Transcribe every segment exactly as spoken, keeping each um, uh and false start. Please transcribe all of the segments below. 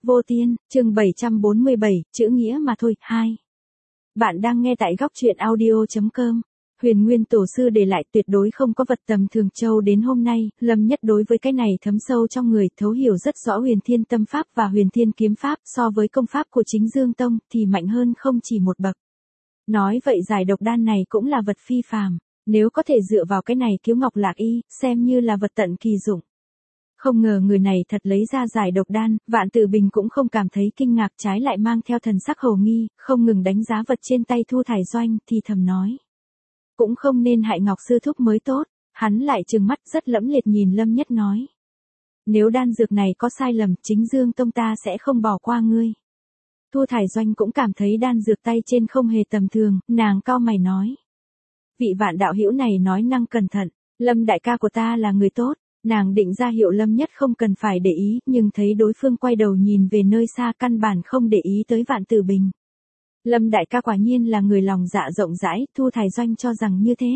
Vô Tiên, chương bảy trăm bốn mươi bảy, chữ nghĩa mà thôi, hai. Bạn đang nghe tại góc truyện audio chấm com. Huyền Nguyên Tổ sư để lại tuyệt đối không có vật tầm thường châu đến hôm nay, Lâm Nhất đối với cái này thấm sâu trong người, thấu hiểu rất rõ Huyền Thiên Tâm Pháp và Huyền Thiên Kiếm Pháp, so với công pháp của chính Dương Tông thì mạnh hơn không chỉ một bậc. Nói vậy giải độc đan này cũng là vật phi phàm, nếu có thể dựa vào cái này cứu Ngọc Lạc Y, xem như là vật tận kỳ dụng. Không ngờ người này thật lấy ra giải độc đan, Vạn Tử Bình cũng không cảm thấy kinh ngạc, trái lại mang theo thần sắc hồ nghi, không ngừng đánh giá vật trên tay Thu Thải Doanh, thì thầm nói. Cũng không nên hại Ngọc sư thúc mới tốt, hắn lại trừng mắt rất lẫm liệt nhìn Lâm Nhất nói. Nếu đan dược này có sai lầm, chính Dương Tông ta sẽ không bỏ qua ngươi. Thu Thải Doanh cũng cảm thấy đan dược tay trên không hề tầm thường, nàng cau mày nói. Vị Vạn đạo hữu này nói năng cẩn thận, Lâm đại ca của ta là người tốt. Nàng định ra hiệu Lâm Nhất không cần phải để ý, nhưng thấy đối phương quay đầu nhìn về nơi xa, căn bản không để ý tới Vạn Tử Bình. Lâm đại ca quả nhiên là người lòng dạ rộng rãi, Thu Thải Doanh cho rằng như thế.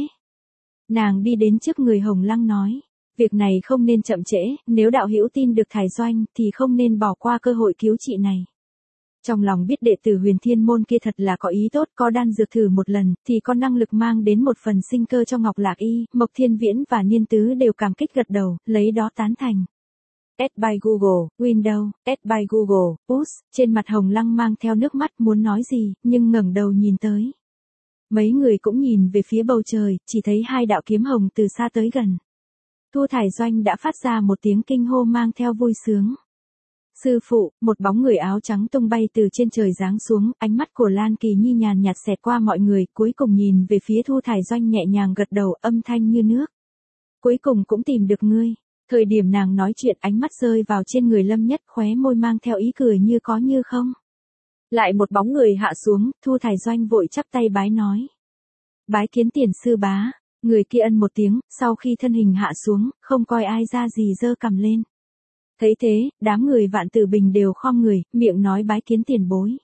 Nàng đi đến trước người Hồng Lăng nói, việc này không nên chậm trễ, nếu đạo hữu tin được Thải Doanh thì không nên bỏ qua cơ hội cứu trị này. Trong lòng biết đệ tử Huyền Thiên môn kia thật là có ý tốt, có đan dược thử một lần, thì có năng lực mang đến một phần sinh cơ cho Ngọc Lạc Y, Mộc Thiên Viễn và Niên Tứ đều cảm kích gật đầu, lấy đó tán thành. Add by Google, Windows, Add by Google, Push, trên mặt Hồng Lăng mang theo nước mắt muốn nói gì, nhưng ngẩng đầu nhìn tới. Mấy người cũng nhìn về phía bầu trời, chỉ thấy hai đạo kiếm hồng từ xa tới gần. Thu Thải Doanh đã phát ra một tiếng kinh hô mang theo vui sướng. Sư phụ, một bóng người áo trắng tung bay từ trên trời giáng xuống, ánh mắt của Lan Kỳ Nhi nhàn nhạt xẹt qua mọi người, cuối cùng nhìn về phía Thu Thải Doanh nhẹ nhàng gật đầu, âm thanh như nước. Cuối cùng cũng tìm được ngươi. Thời điểm nàng nói chuyện, ánh mắt rơi vào trên người Lâm Nhất, khóe môi mang theo ý cười như có như không. Lại một bóng người hạ xuống, Thu Thải Doanh vội chắp tay bái nói. Bái kiến Tiền sư bá. Người kia ân một tiếng, sau khi thân hình hạ xuống, không coi ai ra gì giơ cằm lên. Thấy thế, đám người Vạn Tử Bình đều khom người, miệng nói bái kiến tiền bối.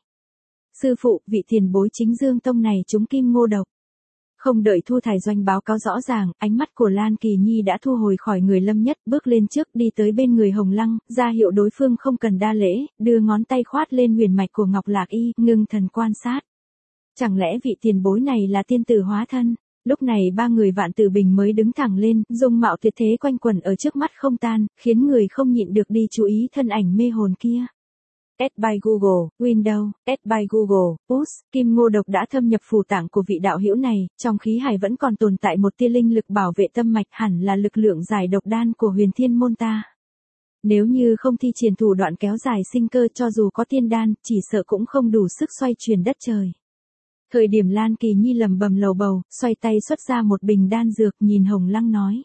Sư phụ, vị tiền bối chính Dương Tông này trúng kim ngô độc. Không đợi Thu Thải Doanh báo cáo rõ ràng, ánh mắt của Lan Kỳ Nhi đã thu hồi khỏi người Lâm Nhất, bước lên trước đi tới bên người Hồng Lăng, ra hiệu đối phương không cần đa lễ, đưa ngón tay khoát lên huyền mạch của Ngọc Lạc Y, ngưng thần quan sát. Chẳng lẽ vị tiền bối này là tiên tử hóa thân? Lúc này ba người Vạn Tử Bình mới đứng thẳng lên, dung mạo tuyệt thế quanh quẩn ở trước mắt không tan, khiến người không nhịn được đi chú ý thân ảnh mê hồn kia. Add by Google, Windows, Add by Google, Push, kim ngô độc đã thâm nhập phù tạng của vị đạo hữu này, trong khí hải vẫn còn tồn tại một tia linh lực bảo vệ tâm mạch, hẳn là lực lượng giải độc đan của Huyền Thiên môn ta. Nếu như không thi triển thủ đoạn kéo dài sinh cơ, cho dù có tiên đan, chỉ sợ cũng không đủ sức xoay chuyển đất trời. Thời điểm Lan Kỳ Nhi lầm bầm lầu bầu, xoay tay xuất ra một bình đan dược, nhìn Hồng Lăng nói.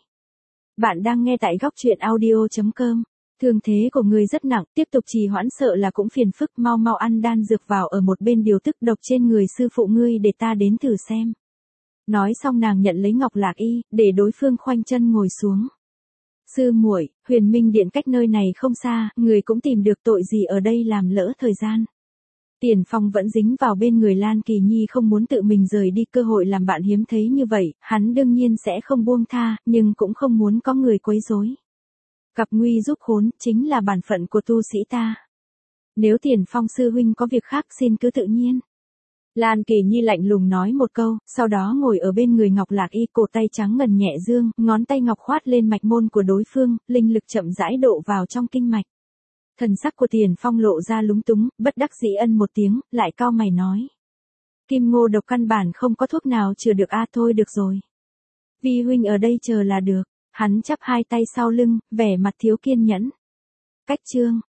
Bạn đang nghe tại góc truyện audio chấm com. Thương thế của người rất nặng, tiếp tục trì hoãn sợ là cũng phiền phức, mau mau ăn đan dược vào ở một bên điều tức độc trên người sư phụ ngươi để ta đến thử xem. Nói xong nàng nhận lấy Ngọc Lạc Y, để đối phương khoanh chân ngồi xuống. Sư muội, Huyền Minh Điện cách nơi này không xa, người cũng tìm được, tội gì ở đây làm lỡ thời gian. Tiền Phong vẫn dính vào bên người Lan Kỳ Nhi, không muốn tự mình rời đi, cơ hội làm bạn hiếm thấy như vậy, hắn đương nhiên sẽ không buông tha, nhưng cũng không muốn có người quấy rối. Gặp nguy giúp khốn, chính là bản phận của tu sĩ ta. Nếu Tiền Phong sư huynh có việc khác xin cứ tự nhiên. Lan Kỳ Nhi lạnh lùng nói một câu, sau đó ngồi ở bên người Ngọc Lạc Y, cổ tay trắng ngần nhẹ dương, ngón tay ngọc khoát lên mạch môn của đối phương, linh lực chậm rãi độ vào trong kinh mạch. Thần sắc của Tiền Phong lộ ra lúng túng, bất đắc dĩ ân một tiếng, lại cau mày nói. Kim ngô độc căn bản không có thuốc nào chữa được, a thôi được rồi. Vi huynh ở đây chờ là được, hắn chắp hai tay sau lưng, vẻ mặt thiếu kiên nhẫn. Cách chương.